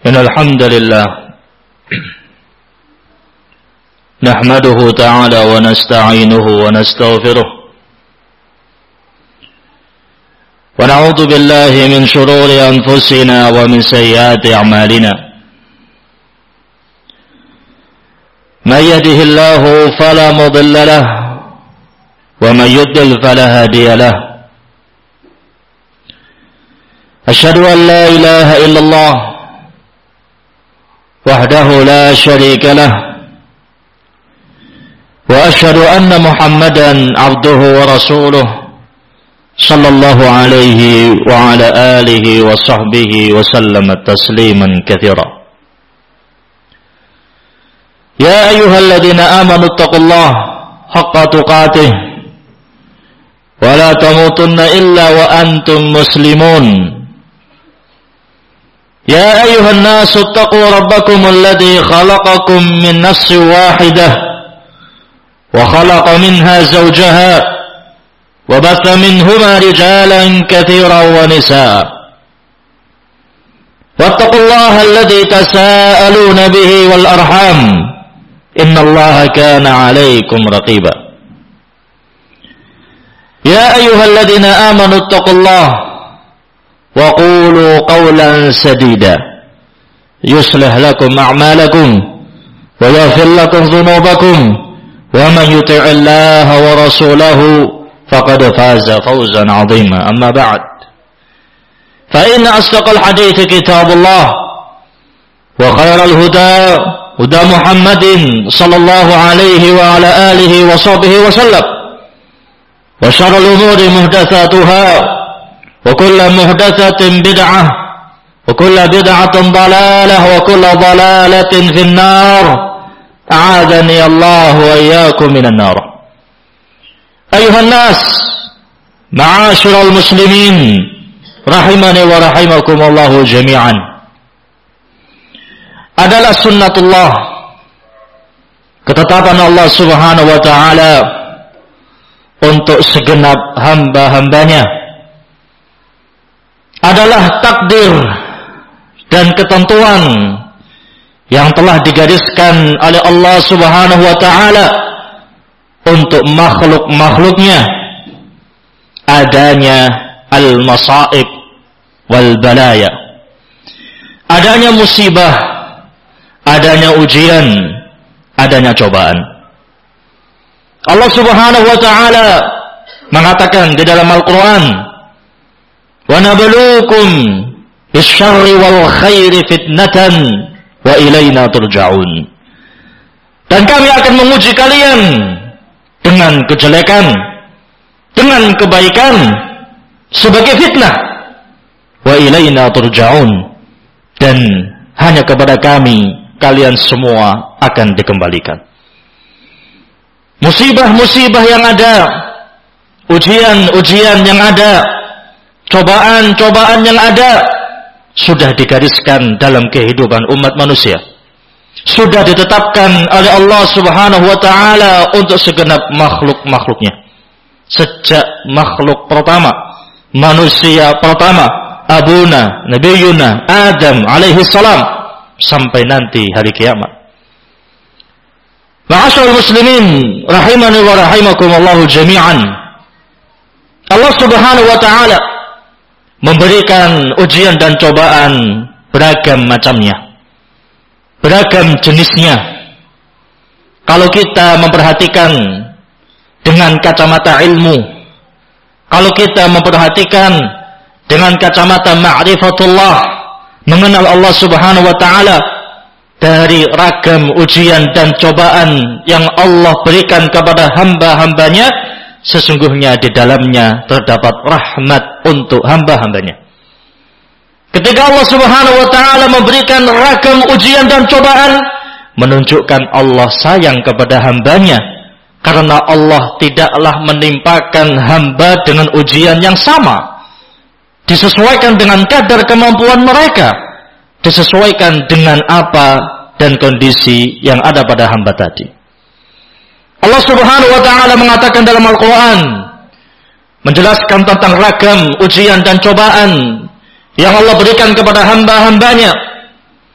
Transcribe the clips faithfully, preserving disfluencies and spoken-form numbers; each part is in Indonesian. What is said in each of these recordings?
إن الحمد لله نحمده تعالى ونستعينه ونستغفره ونعوذ بالله من شرور أنفسنا ومن سيئات أعمالنا من يهده الله فلا مضل له ومن يضلل فلا هادي له أشهد أن لا إله إلا الله وحده لا شريك له وأشهد أن محمدا عبده ورسوله صلى الله عليه وعلى آله وصحبه وسلم تسليما كثيرا يا أيها الذين آمنوا اتقوا الله حق تقاته ولا تموتن إلا وأنتم مسلمون يا أيها الناس اتقوا ربكم الذي خلقكم من نفس واحدة وخلق منها زوجها وبث منهما رجالا كثيرا ونساء واتقوا الله الذي تساءلون به والأرحام إن الله كان عليكم رقيبا يا أيها الذين آمنوا اتقوا الله وقولوا قولا سديدا يصلح لكم أعمالكم ويغفر لكم ذنوبكم ومن يطع الله ورسوله فقد فاز فوزا عظيما أما بعد فإن أصدق الحديث كتاب الله وخير الهدى هدى محمد صلى الله عليه وعلى آله وصحبه وسلم وشر الأمور محدثاتها وكل محدثة بدعة وكل بدعة ضلالة وكل ضلالة في النار أعاذني الله وإياكم من النار أيها الناس معاشر المسلمين rahimani wa rahimakumullah jami'an. Adalah sunnatullah, ketetapan Allah subhanahu wa ta'ala untuk segenap hamba-hambanya, adalah takdir dan ketentuan yang telah digariskan oleh Allah subhanahu wa ta'ala untuk makhluk-makhluknya, adanya al-masaib wal balaya, adanya musibah, adanya ujian, adanya cobaan. Allah subhanahu wa ta'ala mengatakan di dalam Al-Quran, wa nabluukum bisyarri wal khairi fitnatan wa ilaina turja'un. Dan kami akan menguji kalian dengan kejelekan, dengan kebaikan sebagai fitnah, wa ilaina turja'un, dan hanya kepada kami kalian semua akan dikembalikan. Musibah-musibah yang ada, ujian-ujian yang ada, cobaan-cobaan yang ada sudah digariskan dalam kehidupan umat manusia, sudah ditetapkan oleh Allah subhanahu wa ta'ala untuk segenap makhluk-makhluknya. Sejak makhluk pertama, manusia pertama, abuna nabiyuna Adam alaihi salam, sampai nanti hari kiamat. Ma'asyiral muslimin rahimani wa rahimakumullah jami'an. Allah subhanahu wa ta'ala memberikan ujian dan cobaan beragam macamnya, beragam jenisnya. Kalau kita memperhatikan dengan kacamata ilmu, kalau kita memperhatikan dengan kacamata ma'rifatullah, mengenal Allah subhanahu wa ta'ala, dari ragam ujian dan cobaan yang Allah berikan kepada hamba-hambanya, sesungguhnya di dalamnya terdapat rahmat untuk hamba-hambanya. Ketika Allah subhanahu wa ta'ala memberikan ragam ujian dan cobaan, menunjukkan Allah sayang kepada hambanya, karena Allah tidaklah menimpakan hamba dengan ujian yang sama, disesuaikan dengan kadar kemampuan mereka, disesuaikan dengan apa dan kondisi yang ada pada hamba tadi. Allah subhanahu wa ta'ala mengatakan dalam Al-Quran, menjelaskan tentang ragam ujian dan cobaan yang Allah berikan kepada hamba-hambanya.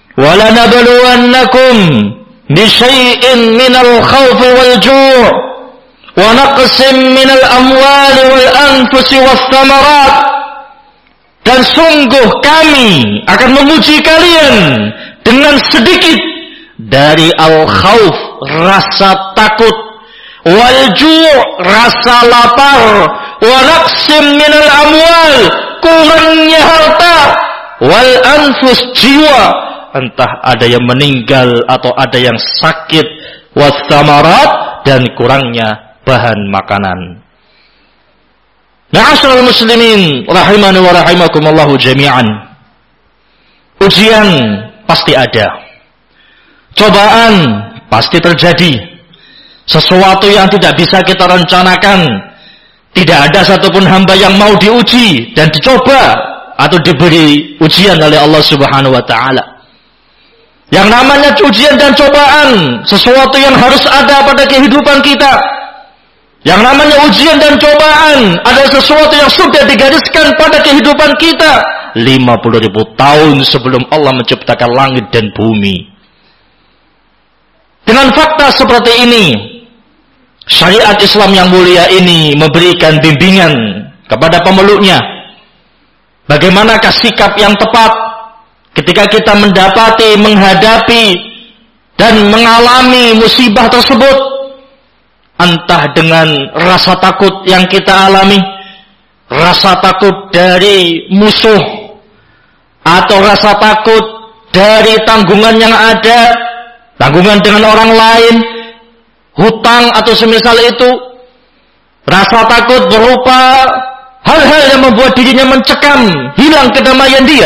وَلَنَبْلُوَنَّكُمْ بِشَيْءٍ مِنَ الْخَوْفِ وَالْجُوعِ وَنَقْصٍ مِنَ الْأَمْوَالِ وَالْأَنْفُسِ وَالثَّمَرَاتِ. Dan sungguh kami akan menguji kalian dengan sedikit dari al-khawf, rasa takut, wal-ju', rasa lapar, wa naqsim minal amwal, kurangnya harta, wal anfus, jiwa, entah ada yang meninggal atau ada yang sakit, was samarat, dan kurangnya bahan makanan. Ma'asyiral muslimin rahimani wa rahimakumullahu jami'an. Ujian pasti ada. Cobaan pasti terjadi. Sesuatu yang tidak bisa kita rencanakan. Tidak ada satupun hamba yang mau diuji dan dicoba atau diberi ujian oleh Allah Subhanahu wa taala. Yang namanya ujian dan cobaan, sesuatu yang harus ada pada kehidupan kita. Yang namanya ujian dan cobaan adalah sesuatu yang sudah digariskan pada kehidupan kita lima puluh ribu tahun sebelum Allah menciptakan langit dan bumi. Dengan fakta seperti ini, syariat Islam yang mulia ini memberikan bimbingan kepada pemeluknya. Bagaimanakah sikap yang tepat ketika kita mendapati, menghadapi, dan mengalami musibah tersebut. Entah dengan rasa takut yang kita alami, rasa takut dari musuh, atau rasa takut dari tanggungan yang ada, tanggungan dengan orang lain, hutang atau semisal itu. Rasa takut berupa hal-hal yang membuat dirinya mencekam, hilang kedamaian dia.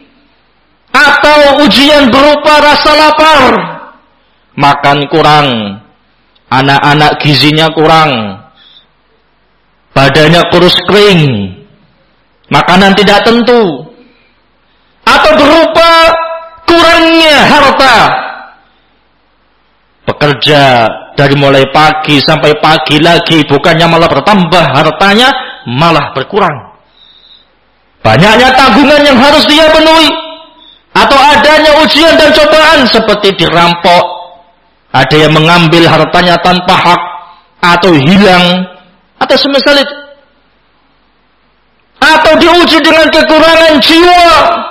Atau ujian berupa rasa lapar, makan kurang, anak-anak gizinya kurang, badannya kurus kering, makanan tidak tentu. Atau berupa kurangnya harta, bekerja dari mulai pagi sampai pagi lagi, bukannya malah bertambah hartanya, malah berkurang. Banyaknya tanggungan yang harus dia penuhi, atau adanya ujian dan cobaan seperti dirampok, ada yang mengambil hartanya tanpa hak, atau hilang, atau semisal itu. Atau diuji dengan kekurangan jiwa.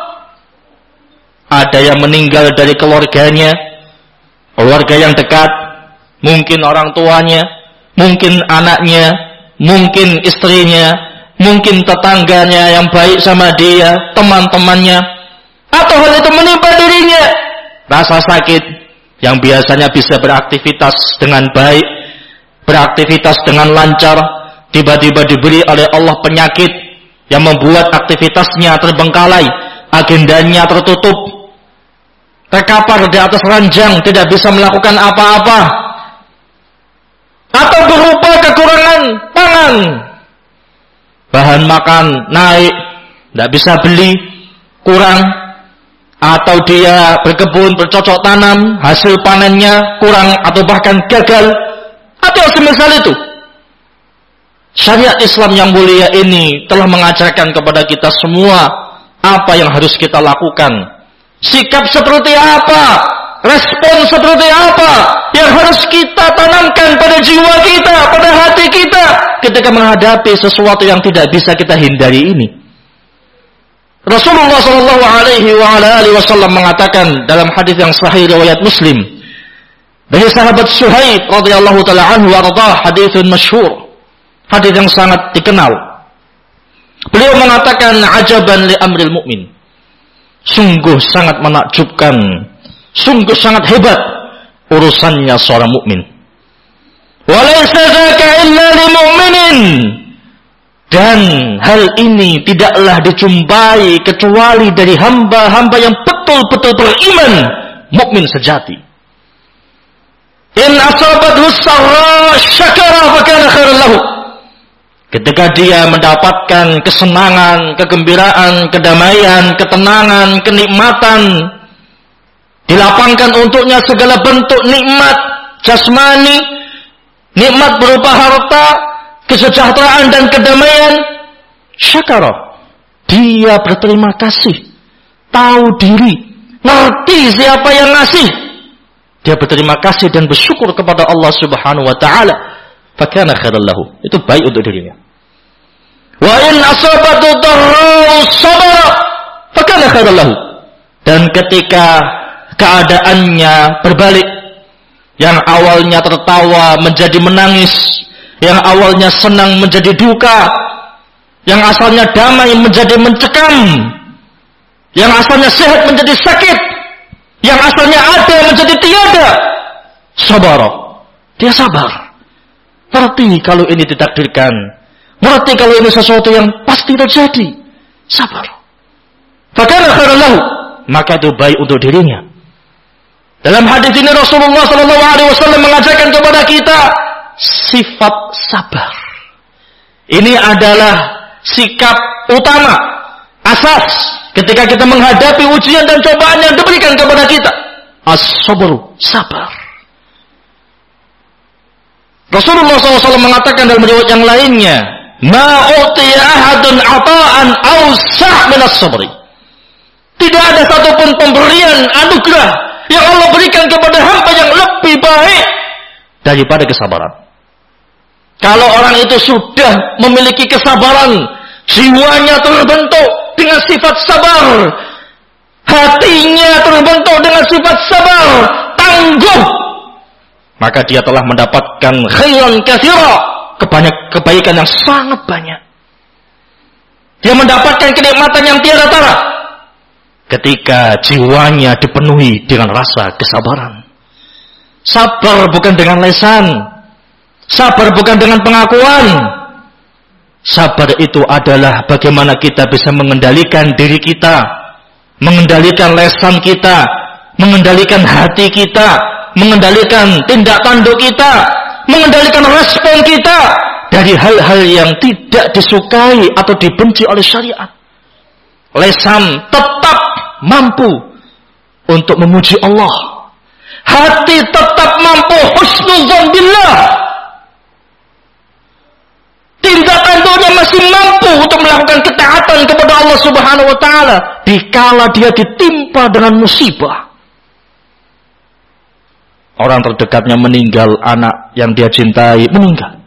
Ada yang meninggal dari keluarganya, keluarga yang dekat, mungkin orang tuanya, mungkin anaknya, mungkin istrinya, mungkin tetangganya yang baik sama dia, teman-temannya, atau hal itu menimpa dirinya. Rasa sakit yang biasanya bisa beraktivitas dengan baik, beraktivitas dengan lancar, tiba-tiba diberi oleh Allah penyakit yang membuat aktivitasnya terbengkalai, agendanya tertutup, terkapar di atas ranjang, tidak bisa melakukan apa-apa. Atau berupa kekurangan pangan, bahan makan naik, tidak bisa beli, kurang. Atau dia berkebun, bercocok tanam, hasil panennya kurang atau bahkan gagal, atau semisal itu. Syariat Islam yang mulia ini telah mengajarkan kepada kita semua apa yang harus kita lakukan. Sikap seperti apa, respon seperti apa yang harus kita tanamkan pada jiwa kita, pada hati kita ketika menghadapi sesuatu yang tidak bisa kita hindari ini. Rasulullah Shallallahu Alaihi Wasallam mengatakan dalam hadis yang sahih riwayat Muslim dari sahabat Suhaib radhiyallahu taala anhu warḍah, haditsun masyhur, hadis yang sangat dikenal. Beliau mengatakan, ajaban li amril mu'min, sungguh sangat menakjubkan, sungguh sangat hebat urusannya seorang mukmin. Walaysa dzaka illa lil mu'minin. Dan hal ini tidaklah dijumpai kecuali dari hamba-hamba yang betul-betul beriman, mukmin sejati. In asabathu sarra syakara fa kana khairan lahu. Ketika dia mendapatkan kesenangan, kegembiraan, kedamaian, ketenangan, kenikmatan, dilapangkan untuknya segala bentuk nikmat jasmani, nikmat berupa harta, kesejahteraan dan kedamaian, syakara, dia berterima kasih, tahu diri, ngerti siapa yang ngasih, dia berterima kasih dan bersyukur kepada Allah Subhanahu wa taala, fakana khairan lahu. Itu baik untuk dirinya. Wa in asabatu darra'u sabara, fakana khairan lahu. Dan ketika keadaannya berbalik, yang awalnya tertawa menjadi menangis, yang awalnya senang menjadi duka, yang asalnya damai menjadi mencekam, yang asalnya sehat menjadi sakit, yang asalnya ada menjadi tiada. Sabar. Dia sabar. Ngerti kalau ini ditakdirkan. Ngerti kalau ini sesuatu yang pasti terjadi. Sabar. Fakana khairan lahu. Maka itu baik untuk dirinya. Dalam hadis ini Rasulullah sallallahu alaihi wasallam mengajarkan kepada kita sifat sabar. Ini adalah sikap utama, asas ketika kita menghadapi ujian dan cobaan yang diberikan kepada kita. As-sabru, sabar. Rasulullah shallallahu alaihi wasallam mengatakan dalam riwayat yang lainnya, ma utiya ahadun ata'an awsa' minas sabri. Tidak ada satupun pemberian anugerah yang Allah berikan kepada hamba yang lebih baik daripada kesabaran. Kalau orang itu sudah memiliki kesabaran, jiwanya terbentuk dengan sifat sabar, hatinya terbentuk dengan sifat sabar, tangguh, maka dia telah mendapatkan khairan katsira, kebanyak kebaikan yang sangat banyak. Dia mendapatkan kenikmatan yang tiada tara ketika jiwanya dipenuhi dengan rasa kesabaran. Sabar bukan dengan lesan, sabar bukan dengan pengakuan. Sabar itu adalah bagaimana kita bisa mengendalikan diri kita, mengendalikan lesan kita, mengendalikan hati kita, mengendalikan tindak tanduk kita, mengendalikan respon kita dari hal-hal yang tidak disukai atau dibenci oleh syariat. Lesan tetap mampu untuk memuji Allah. Hati tetap mampu husnuzan billah. Tindak tanduknya masih mampu untuk melakukan ketaatan kepada Allah Subhanahu wa taala dikala dia ditimpa dengan musibah. Orang terdekatnya meninggal, anak yang dia cintai meninggal.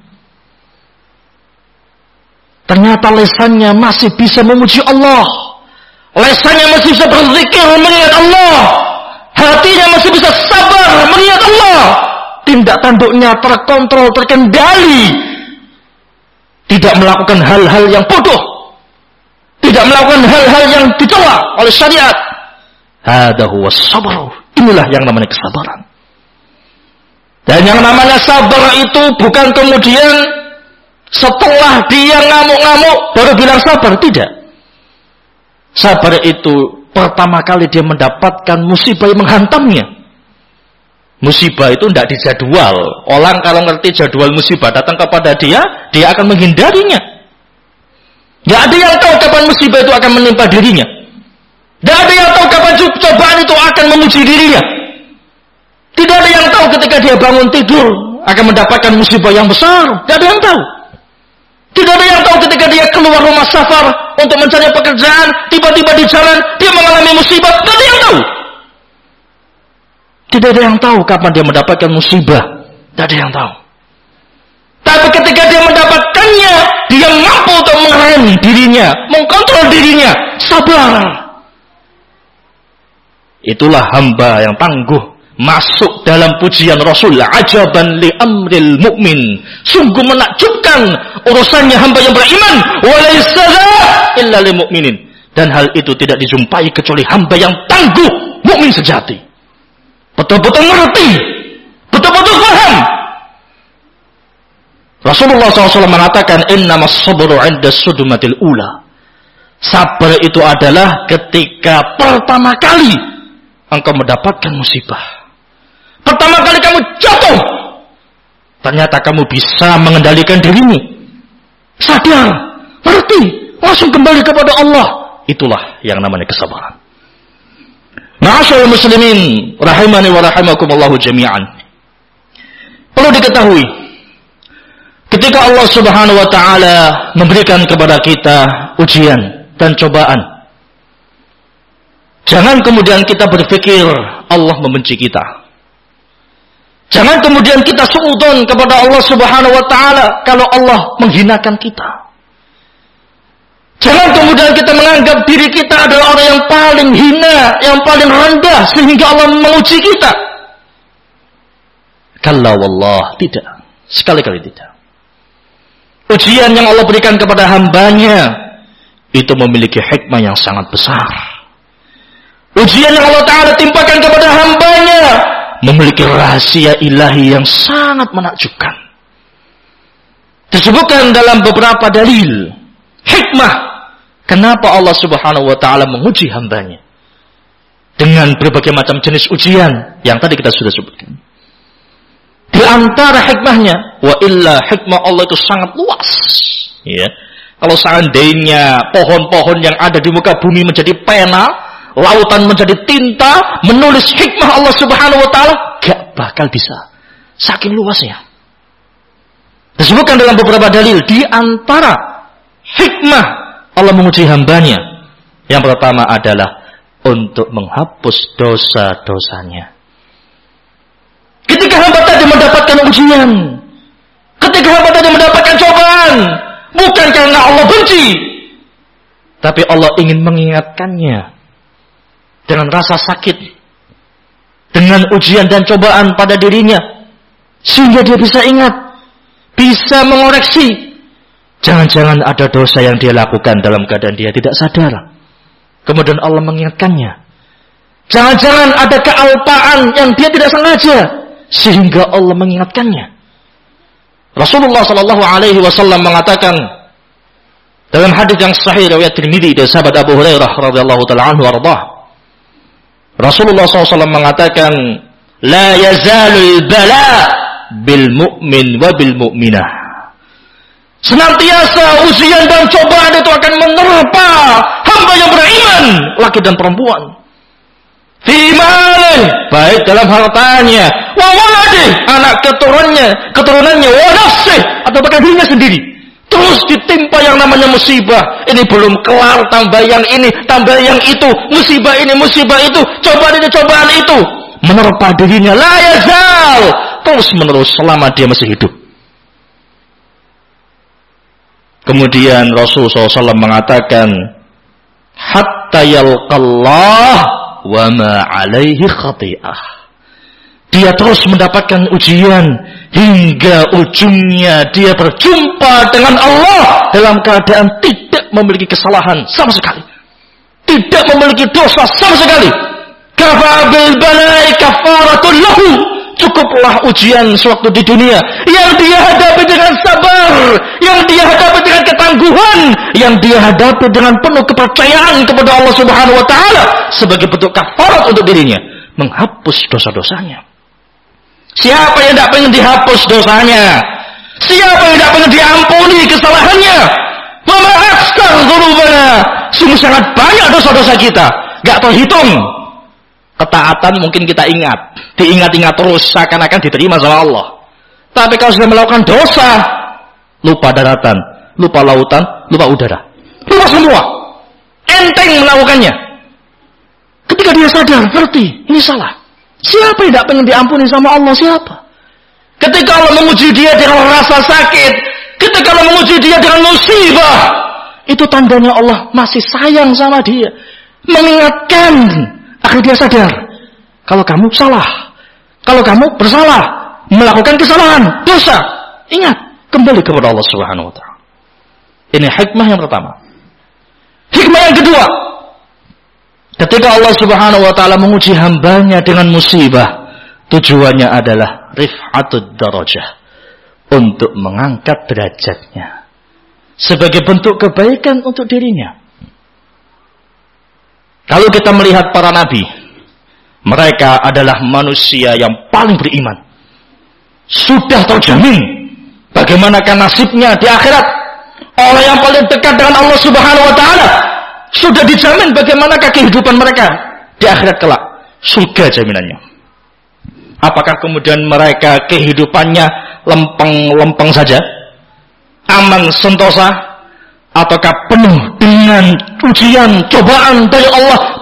Ternyata lesannya masih bisa memuji Allah. Lesannya masih bisa berzikir mengingat Allah. Hatinya masih bisa sabar mengingat Allah. Tindak tanduknya terkontrol, terkendali. Tidak melakukan hal-hal yang bodoh. Tidak melakukan hal-hal yang dicela oleh syariat. Hada huwa sabr. Inilah yang namanya kesabaran. Dan yang namanya sabar itu bukan kemudian setelah dia ngamuk-ngamuk baru bilang sabar. Tidak. Sabar itu pertama kali dia mendapatkan musibah yang menghantamnya. Musibah itu tidak dijadwal. Orang kalau ngerti jadwal musibah datang kepada dia, dia akan menghindarinya. Tidak ada yang tahu kapan musibah itu akan menimpa dirinya. Tidak ada yang tahu kapan cobaan itu akan memuji dirinya. Tidak ada yang tahu ketika dia bangun tidur akan mendapatkan musibah yang besar. Tidak ada yang tahu. Tidak ada yang tahu ketika dia keluar rumah safar untuk mencari pekerjaan, tiba-tiba di jalan dia mengalami musibah. Tidak ada yang tahu. Tidak ada yang tahu kapan dia mendapatkan musibah. Tidak ada yang tahu. Tapi ketika dia mendapatkannya, dia mampu untuk mengerem dirinya, mengkontrol dirinya, sabar. Itulah hamba yang tangguh. Masuk dalam pujian Rasul, ajaban li amril mu'min. Sungguh menakjubkan urusannya hamba yang beriman. Walaysa illa lil mu'minin. Dan hal itu tidak dijumpai kecuali hamba yang tangguh, mukmin sejati. Betul-betul mengerti, betul-betul paham. Rasulullah shallallahu alaihi wasallam mengatakan, innamas sabru 'inda sudmatil ula. Sabar itu adalah ketika pertama kali engkau mendapatkan musibah. Pertama kali kamu jatuh, ternyata kamu bisa mengendalikan dirimu. Sadar, ngerti, langsung kembali kepada Allah. Itulah yang namanya kesabaran. Ma'asyiral muslimin, rahimani wa rahimakumullahu jami'an. Perlu diketahui, ketika Allah Subhanahu wa taala memberikan kepada kita ujian dan cobaan, Jangan kemudian kita berpikir Allah membenci kita. Jangan kemudian kita suudzon kepada Allah Subhanahu wa taala kalau Allah menghinakan kita. Jangan kemudian kita menganggap diri kita adalah orang yang paling hina, yang paling rendah sehingga Allah menguji kita. Kalla wallah, tidak. Sekali-kali tidak. Ujian yang Allah berikan kepada hambanya itu memiliki hikmah yang sangat besar. Ujian yang Allah Ta'ala timpakan kepada hambanya memiliki rahasia ilahi yang sangat menakjubkan. Disebutkan dalam beberapa dalil hikmah kenapa Allah Subhanahu wa Ta'ala menguji hambanya dengan berbagai macam jenis ujian yang tadi kita sudah sebutkan. Di antara hikmahnya, wa illa hikmah Allah itu sangat luas. Ya. Kalau seandainya pohon-pohon yang ada di muka bumi menjadi pena, lautan menjadi tinta, menulis hikmah Allah Subhanahu wa Ta'ala, gak bakal bisa. Saking luasnya. Disebutkan dalam beberapa dalil, di antara hikmah Allah menguji hambanya, yang pertama adalah untuk menghapus dosa-dosanya. Ketika hamba tadi mendapatkan ujian, ketika hamba tadi mendapatkan cobaan, bukan karena Allah benci, tapi Allah ingin mengingatkannya dengan rasa sakit, dengan ujian dan cobaan pada dirinya, sehingga dia bisa ingat, bisa mengoreksi. Jangan-jangan ada dosa yang dia lakukan dalam keadaan dia tidak sadar. Kemudian Allah mengingatkannya. Jangan-jangan ada kealpaan yang dia tidak sengaja, sehingga Allah mengingatkannya. Rasulullah Shallallahu Alaihi Wasallam mengatakan dalam hadis yang sahih riwayat Tirmidzi dari sahabat Abu Hurairah radhiyallahu taala anhu warḍah, Rasulullah shallallahu alaihi wasallam mengatakan, la yazalul bala bil mu'min wa bil mu'minah. Senantiasa ujian dan cobaan itu akan menerpa hamba yang beriman, laki dan perempuan. Fi malih, baik dalam hartanya, wa waladih, anak keturunannya, keturunannya, wa nafsih, atau bahkan dirinya sendiri. Terus ditimpa yang namanya musibah. Ini belum kelar, tambah yang ini, tambah yang itu, musibah ini, musibah itu, cobaan ini, cobaan itu, menerpa dirinya, la yazal, terus menerus selama dia masih hidup. Kemudian Rasulullah shallallahu alaihi wasallam mengatakan, hatta yalqallah wa ma alaihi khati'ah. Dia terus mendapatkan ujian hingga ujungnya dia berjumpa dengan Allah dalam keadaan tidak memiliki kesalahan sama sekali, tidak memiliki dosa sama sekali. Kafa bil bala'i kafaratun lahu. Cukuplah ujian sewaktu di dunia yang dia hadapi dengan sabar, yang dia hadapi dengan ketangguhan, yang dia hadapi dengan penuh kepercayaan kepada Allah Subhanahu wa taala sebagai bentuk kafarat untuk dirinya, menghapus dosa-dosanya. Siapa yang tidak pengen dihapus dosanya? Siapa yang tidak pengen diampuni kesalahannya? Wa ma aktsar dzunubana. Sungguh sangat banyak dosa-dosa kita, enggak terhitung. Ketaatan mungkin kita ingat, diingat-ingat terus seakan-akan diterima sama Allah. Tapi kalau sudah melakukan dosa, lupa daratan, lupa lautan, lupa udara, lupa semua, enteng melakukannya. Ketika dia sadar, ngerti, ini salah. Siapa yang tidak pengen diampuni sama Allah? Siapa? Ketika Allah menguji dia dengan rasa sakit, ketika Allah menguji dia dengan musibah, itu tandanya Allah masih sayang sama dia, mengingatkan. Akhirnya dia sadar, kalau kamu salah, kalau kamu bersalah, melakukan kesalahan, dosa, ingat, kembali kepada Allah Subhanahu wa taala. Ini hikmah yang pertama. Hikmah yang kedua, ketika Allah Subhanahu wa taala menguji hambanya dengan musibah, tujuannya adalah rif'atud darajah, untuk mengangkat derajatnya sebagai bentuk kebaikan untuk dirinya. Kalau kita melihat para nabi, mereka adalah manusia yang paling beriman. Sudah terjamin bagaimanakah nasibnya di akhirat. Orang yang paling dekat dengan Allah Subhanahu wa taala sudah dijamin bagaimanakah kehidupan mereka di akhirat kelak. Surga jaminannya. Apakah kemudian mereka kehidupannya lempeng-lempeng saja? Aman sentosa? Ataukah penuh dengan ujian, cobaan dari Allah,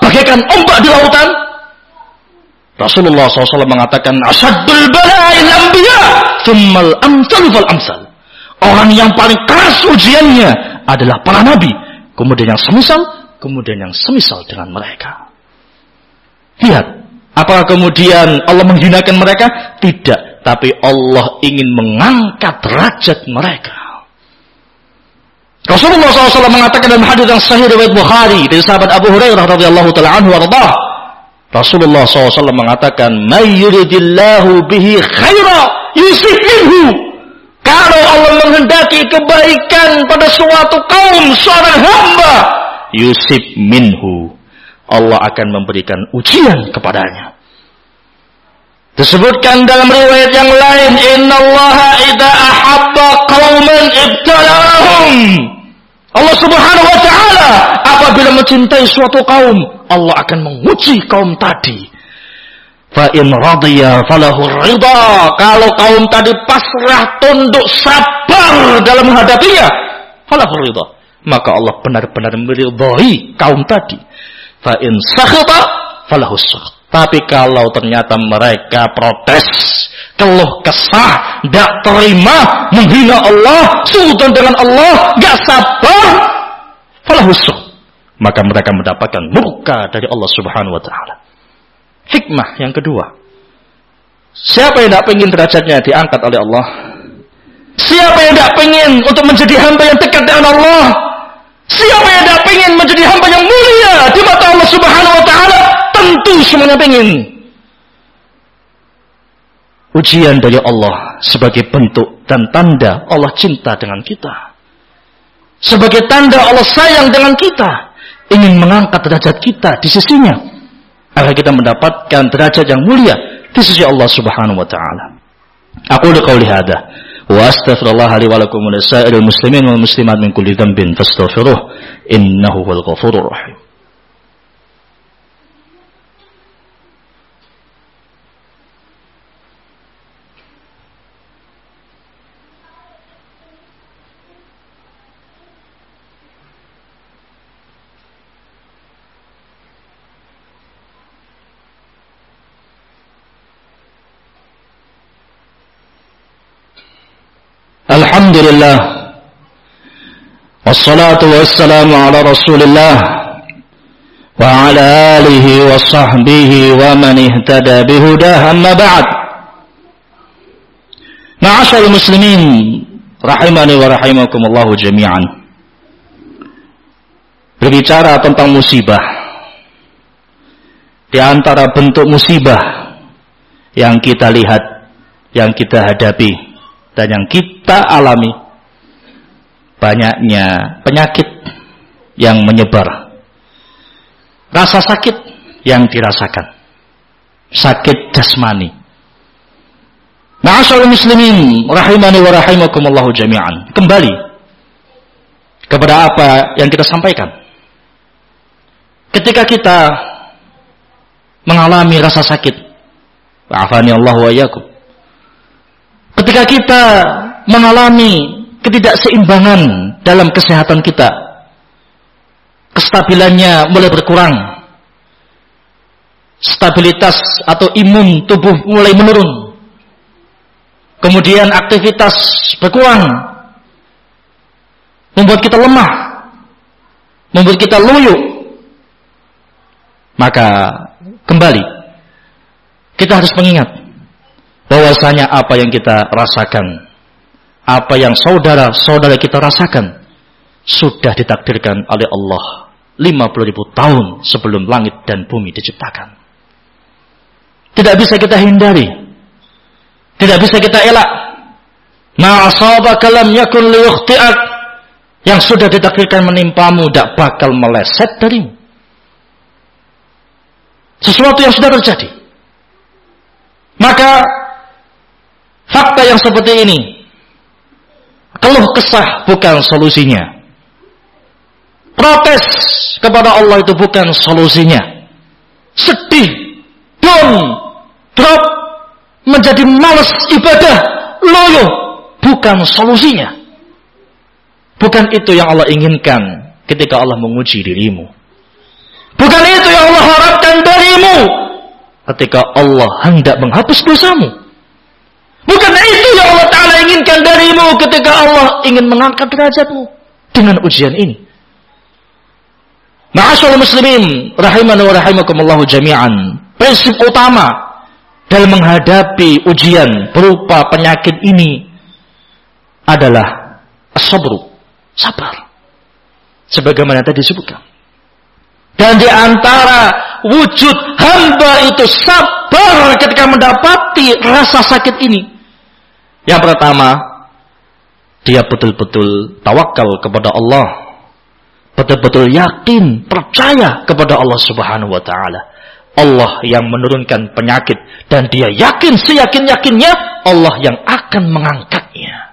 bagaikan ombak di lautan. Rasulullah shallallahu alaihi wasallam mengatakan, asaddul bala'il anbiya, thummal amsal fal amsal. Orang yang paling keras ujiannya adalah para nabi, kemudian yang semisal, kemudian yang semisal dengan mereka. Lihat, apakah kemudian Allah menghinakan mereka? Tidak, tapi Allah ingin mengangkat derajat mereka. Rasulullah shallallahu alaihi wasallam mengatakan dalam hadis yang sahih riwayat Bukhari dari sahabat Abu Hurairah radhiyallahu taala anhu warḍah. Rasulullah shallallahu alaihi wasallam mengatakan, "May yuridillahu bihi khaira yusib minhu." Kalau Allah menghendaki kebaikan pada suatu kaum, seorang hamba, yusib minhu, Allah akan memberikan ujian kepadanya. Disebutkan dalam riwayat yang lain, innallaha idza ahabba qauman ibtalahum. Allah Subhanahu wa taala apabila mencintai suatu kaum, Allah akan menguji kaum tadi. Fa in radiya falahu ridha. Kalau kaum tadi pasrah, tunduk, sabar dalam menghadapinya, falahu ridha, maka Allah benar-benar meridhai kaum tadi. Fa in sakhata falahu sakht. Tapi kalau ternyata mereka protes, keluh kesah, tidak terima, menghina Allah, suudzon dengan Allah, enggak sabar, falahu sakht, maka mereka mendapatkan murka dari Allah Subhanahu wa taala. Hikmah yang kedua, siapa yang tidak ingin derajatnya diangkat oleh Allah? Siapa yang tidak ingin untuk menjadi hamba yang dekat dengan Allah? Siapa yang tidak ingin menjadi hamba yang mulia di mata Allah Subhanahu wa taala? Tentu semuanya ingin. Ujian dari Allah sebagai bentuk dan tanda Allah cinta dengan kita, sebagai tanda Allah sayang dengan kita, ingin mengangkat derajat kita di sisinya, agar kita mendapatkan derajat yang mulia di sisi Allah Subhanahu wa taala. Aku qouli hadza wa astaghfirullah li wa lakum wa lisa'iril muslimin wal muslimat min kulli dhanbin fastaghfiruh innahu huwal ghafurur rahim. Alhamdulillah, wassalatu wassalamu ala rasulillah wa ala alihi wa sahbihi wa man ihtada bihudah, amma ba'd. Ma'asyarul muslimin rahimani wa rahimakumullahu jami'an. Berbicara tentang musibah, di antara bentuk musibah yang kita lihat, yang kita hadapi dan yang kita alami, banyaknya penyakit yang menyebar, rasa sakit yang dirasakan, sakit jasmani. Ma'asyarul muslimin rahimani wa rahimakumullahu jami'an. Kembali kepada apa yang kita sampaikan. Ketika kita mengalami rasa sakit, wa'afani Allah wa iyyakum, ketika kita mengalami ketidakseimbangan dalam kesehatan kita, kestabilannya mulai berkurang, stabilitas atau imun tubuh mulai menurun, kemudian aktivitas berkurang, membuat kita lemah, membuat kita loyo, maka kembali kita harus mengingat bahwasanya apa yang kita rasakan, apa yang saudara-saudara kita rasakan, sudah ditakdirkan oleh Allah lima puluh ribu tahun sebelum langit dan bumi diciptakan. Tidak bisa kita hindari, tidak bisa kita elak. Ma asabaka lam yakun liyukhti'ak. Yang sudah ditakdirkan menimpamu tidak bakal meleset darimu. Sesuatu yang sudah terjadi. Maka fakta yang seperti ini, keluh kesah bukan solusinya. Protes kepada Allah itu bukan solusinya. Sedih, down, drop, menjadi malas ibadah, loyo, bukan solusinya. Bukan itu yang Allah inginkan ketika Allah menguji dirimu. Bukan itu yang Allah harapkan darimu ketika Allah hendak menghapus dosamu. Bukan itu yang Allah Ta'ala inginkan darimu ketika Allah ingin mengangkat derajatmu dengan ujian ini. Ma'asyiral muslimin rahimani wa rahimakumullah jami'an. Prinsip utama dalam menghadapi ujian berupa penyakit ini adalah as-sabru, sabar. Sebagaimana tadi disebutkan. Dan di antara wujud hamba itu sabar ketika mendapati rasa sakit ini. Yang pertama, dia betul-betul tawakal kepada Allah. Betul-betul yakin, percaya kepada Allah Subhanahu wa taala. Allah yang menurunkan penyakit dan dia yakin seyakin-yakinnya Allah yang akan mengangkatnya.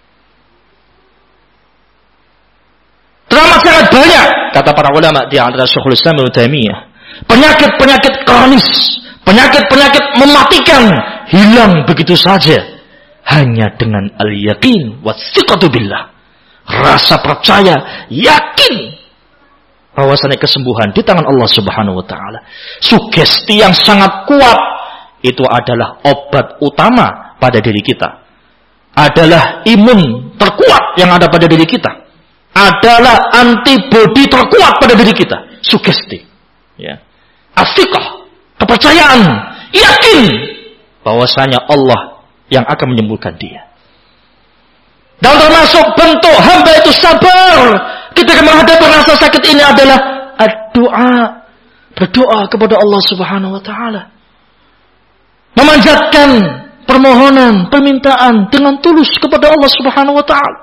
Teramat sangat banyak kata para ulama di antara Syekhul Islam Ibnu Taimiyah, penyakit-penyakit kronis, penyakit-penyakit mematikan hilang begitu saja hanya dengan al-yaqin wa tsiqatu billah. Rasa percaya, yakin bahwasanya kesembuhan di tangan Allah Subhanahu wa taala. Sugesti yang sangat kuat itu adalah obat utama pada diri kita. Adalah imun terkuat yang ada pada diri kita. Adalah antibodi terkuat pada diri kita. Sugesti, ya. Astiqah, kepercayaan, yakin bahwasanya Allah yang akan menyembuhkan dia. Dan termasuk bentuk hamba itu sabar ketika menghadapi rasa sakit ini adalah doa, berdoa kepada Allah Subhanahu wa taala. Memanjatkan permohonan, permintaan dengan tulus kepada Allah Subhanahu wa taala.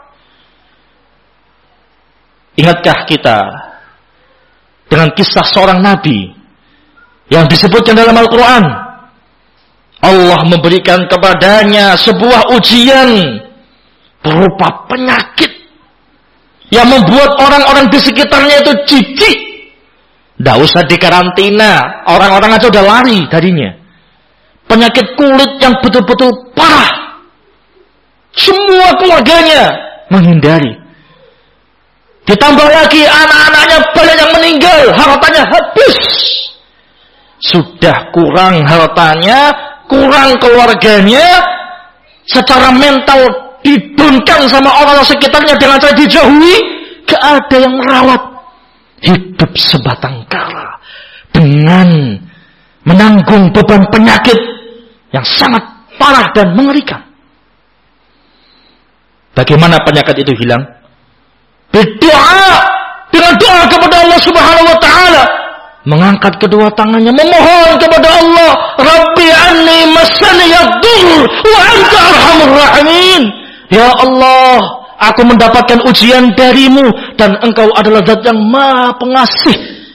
Ingatkah kita dengan kisah seorang nabi yang disebutkan dalam Al-Quran? Allah memberikan kepadanya sebuah ujian berupa penyakit yang membuat orang-orang di sekitarnya itu jijik. Tidak usah dikarantina, orang-orang aja udah lari darinya. Penyakit kulit yang betul-betul parah. Semua keluarganya menghindari. Ditambah lagi anak-anaknya banyak yang meninggal, hartanya habis. Sudah kurang hartanya, kurang keluarganya, secara mental didunkan sama orang sekitarnya dengan cara dijauhi, gak ada yang merawat. Hidup sebatang kara dengan menanggung beban penyakit yang sangat parah dan mengerikan. Bagaimana penyakit itu hilang? Berdoa dengan doa kepada Allah Subhanahu wa taala, mengangkat kedua tangannya memohon kepada Allah, Rabbi anni massani yadur wa anta arhamur rahimin. Ya Allah, aku mendapatkan ujian darimu dan engkau adalah zat yang maha pengasih,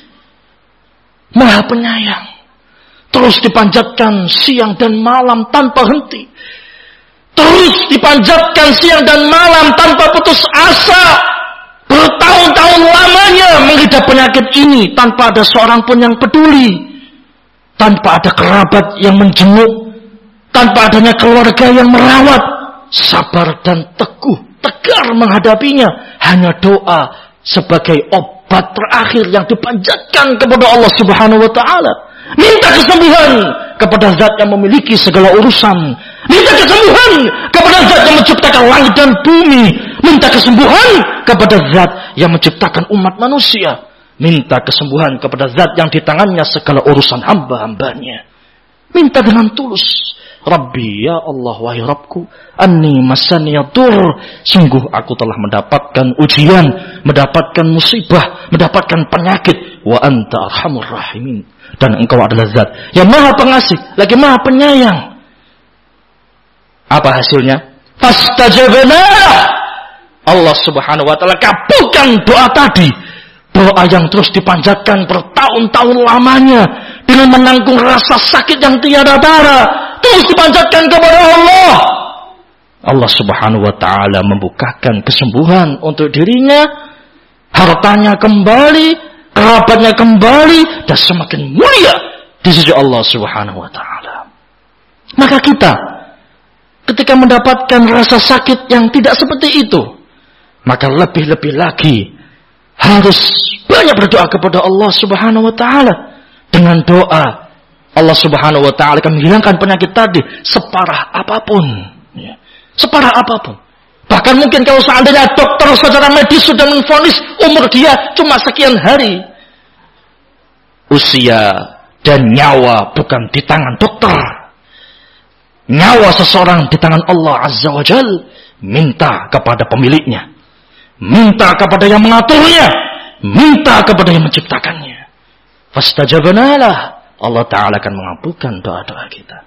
maha penyayang. Terus dipanjatkan siang dan malam tanpa henti. Terus dipanjatkan siang dan malam tanpa putus asa. Bertahun-tahun lamanya mengidap penyakit ini tanpa ada seorang pun yang peduli. Tanpa ada kerabat yang menjenguk. Tanpa adanya keluarga yang merawat. Sabar dan teguh, tegar menghadapinya. Hanya doa sebagai obat terakhir yang dipanjatkan kepada Allah Subhanahu wa taala. Minta kesembuhan kepada zat yang memiliki segala urusan. Minta kesembuhan kepada zat yang menciptakan langit dan bumi. Minta kesembuhan kepada zat yang menciptakan umat manusia. Minta kesembuhan kepada zat yang di tangannya segala urusan hamba-hambanya. Minta dengan tulus. Rabbi, ya Allah, wahai Rabbku, anni masani yadur. Sungguh aku telah mendapatkan ujian, mendapatkan musibah, mendapatkan penyakit. Wa anta arhamur rahimin. Dan engkau adalah zat yang maha pengasih, lagi maha penyayang. Apa hasilnya? Fastajabna. Allah Subhanahu wa taala kabulkan doa tadi. Doa yang terus dipanjatkan bertahun-tahun lamanya dengan menanggung rasa sakit yang tiada tara. Terus dipanjatkan kepada Allah. Allah Subhanahu wa taala membukakan kesembuhan untuk dirinya, hartanya kembali, kerabatnya kembali, dan semakin mulia di sisi Allah Subhanahu wa taala. Maka kita ketika mendapatkan rasa sakit yang tidak seperti itu, maka lebih-lebih lagi harus banyak banyak berdoa kepada Allah Subhanahu wa taala. Dengan doa Allah Subhanahu wa taala akan menghilangkan penyakit tadi separah apapun, ya. Separah apapun. Bahkan mungkin kalau seandainya dokter secara medis sudah memvonis umur dia cuma sekian hari, usia dan nyawa bukan di tangan dokter. Nyawa seseorang di tangan Allah Azza wa Jal. Minta kepada pemiliknya, minta kepada yang mengaturnya, minta kepada yang menciptakannya. Fastajabna lah, Allah Ta'ala akan mengabulkan doa-doa kita.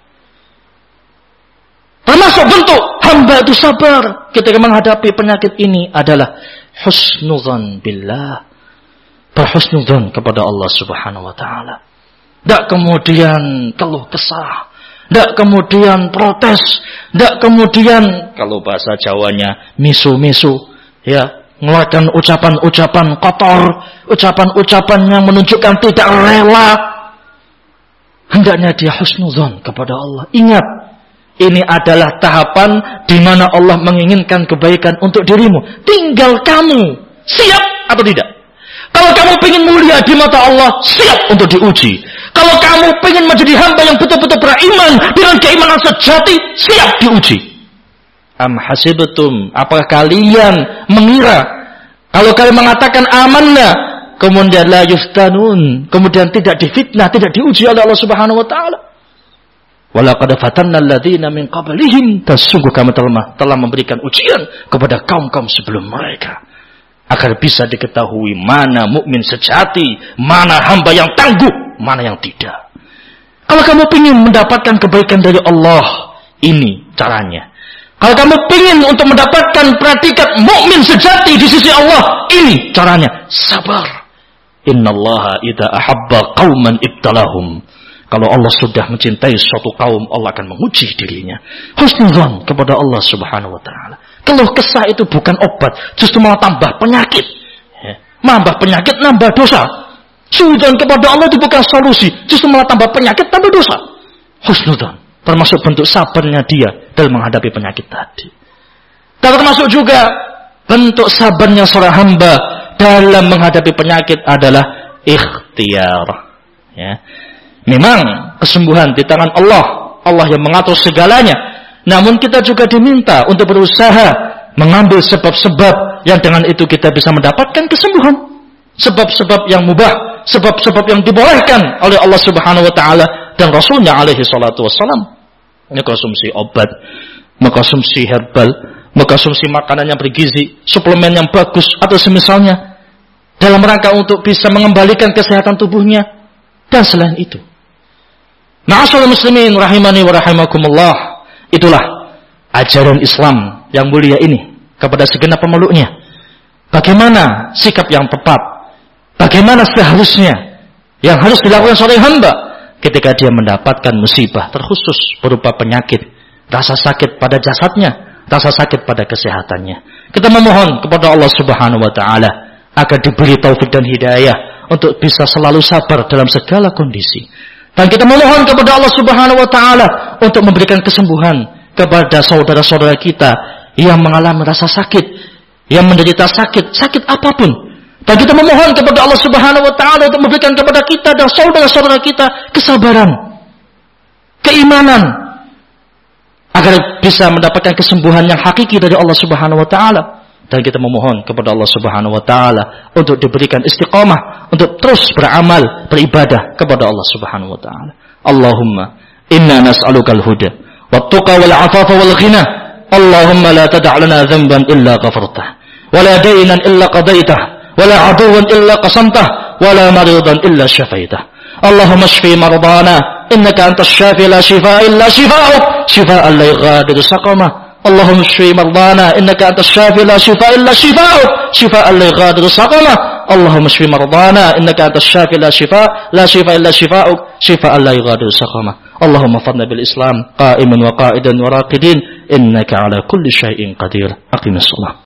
Termasuk bentuk hamba itu sabar ketika menghadapi penyakit ini adalah husnudzan billah, berhusnudzan kepada Allah Subhanahu wa taala. Tidak kemudian keluh kesah, tidak kemudian protes, tidak kemudian kalau bahasa Jawanya misu-misu, ya, mengeluarkan ucapan-ucapan kotor, ucapan-ucapan yang menunjukkan tidak rela. Hendaknya dia husnudzon kepada Allah. Ingat, ini adalah tahapan di mana Allah menginginkan kebaikan untuk dirimu. Tinggal kamu siap atau tidak. Kalau kamu ingin mulia di mata Allah, siap untuk diuji. Kalau kamu ingin menjadi hamba yang betul-betul beriman dengan keimanan sejati, siap diuji. Am hasibtum, apakah kalian mengira kalau kalian mengatakan amanna, kemudian la yuftanun, kemudian tidak difitnah, tidak diuji oleh Allah Subhanahu wa taala? Walaqad fatanna alladziina min qablihim, dan sungguh kami telah, telah memberikan ujian kepada kaum-kaum sebelum mereka, agar bisa diketahui mana mukmin sejati, mana hamba yang tangguh, mana yang tidak. Kalau kamu ingin mendapatkan kebaikan dari Allah, ini caranya. Kalau kamu ingin untuk mendapatkan predikat mukmin sejati di sisi Allah, ini caranya. Sabar. Innallaha idza ahabba qauman ibtalahum. Kalau Allah sudah mencintai suatu kaum, Allah akan menguji dirinya. Husnudzon kepada Allah Subhanahu wa taala. Keluh kesah itu bukan obat, justru malah tambah penyakit. Ya. Nambah penyakit, nambah dosa. Suudzon kepada Allah itu bukan solusi, justru malah tambah penyakit, tambah dosa. Husnudzon, termasuk bentuk sabarnya dia dalam menghadapi penyakit tadi. Dan termasuk juga bentuk sabarnya seorang hamba dalam menghadapi penyakit adalah ikhtiar. Ya. Memang kesembuhan di tangan Allah, Allah yang mengatur segalanya. Namun kita juga diminta untuk berusaha mengambil sebab-sebab yang dengan itu kita bisa mendapatkan kesembuhan. Sebab-sebab yang mubah, sebab-sebab yang dibolehkan oleh Allah Subhanahu wa taala dan Rasulnya alaihi salatu wassalam. Mengkonsumsi obat, mengkonsumsi herbal, mengkonsumsi makanan yang bergizi, suplemen yang bagus atau semisalnya, dalam rangka untuk bisa mengembalikan kesehatan tubuhnya dan selain itu. Ma'asyiral muslimin rahimani wa rahimakumullah. Itulah ajaran Islam yang mulia ini kepada segenap pemeluknya. Bagaimana sikap yang tepat, bagaimana seharusnya yang harus dilakukan seorang hamba ketika dia mendapatkan musibah terkhusus berupa penyakit, rasa sakit pada jasadnya, rasa sakit pada kesehatannya. Kita memohon kepada Allah Subhanahu wa taala agar diberi taufik dan hidayah untuk bisa selalu sabar dalam segala kondisi. Dan kita memohon kepada Allah Subhanahu wa taala untuk memberikan kesembuhan kepada saudara-saudara kita yang mengalami rasa sakit, yang menderita sakit, sakit apapun. Dan kita memohon kepada Allah Subhanahu wa taala untuk memberikan kepada kita dan saudara-saudara kita kesabaran, keimanan, agar bisa mendapatkan kesembuhan yang hakiki dari Allah Subhanahu wa taala. Dan kita memohon kepada Allah Subhanahu wa taala untuk diberikan istiqamah untuk terus beramal, beribadah kepada Allah Subhanahu wa taala. Allahumma inna nas'alukal huda wat-tuqa wal 'afafa wal ghina. Allahumma la tada' lana dhanban illa ghafartah, wa la daynan illa qadaitah, wa la 'aduwan illa qasamtah, wa la maridan illa shafaitah. Allahumma shfi mardana innaka antas shafi la shifaa illa shifaa'uk, shifaa'an la yughadiru saqama. اللهم اشف مرضانا انك انت الشافي لا شفاء الا شفاؤك شفاء لا يغادر سقما. اللهم اشف مرضانا انك انت الشافي لا شفاء لا شفاء الا شفاؤك شفاء لا يغادر سقما. اللهم فضنا بالاسلام قائما وقائدا وراقدين انك على كل شيء قدير. اقم الصلاه.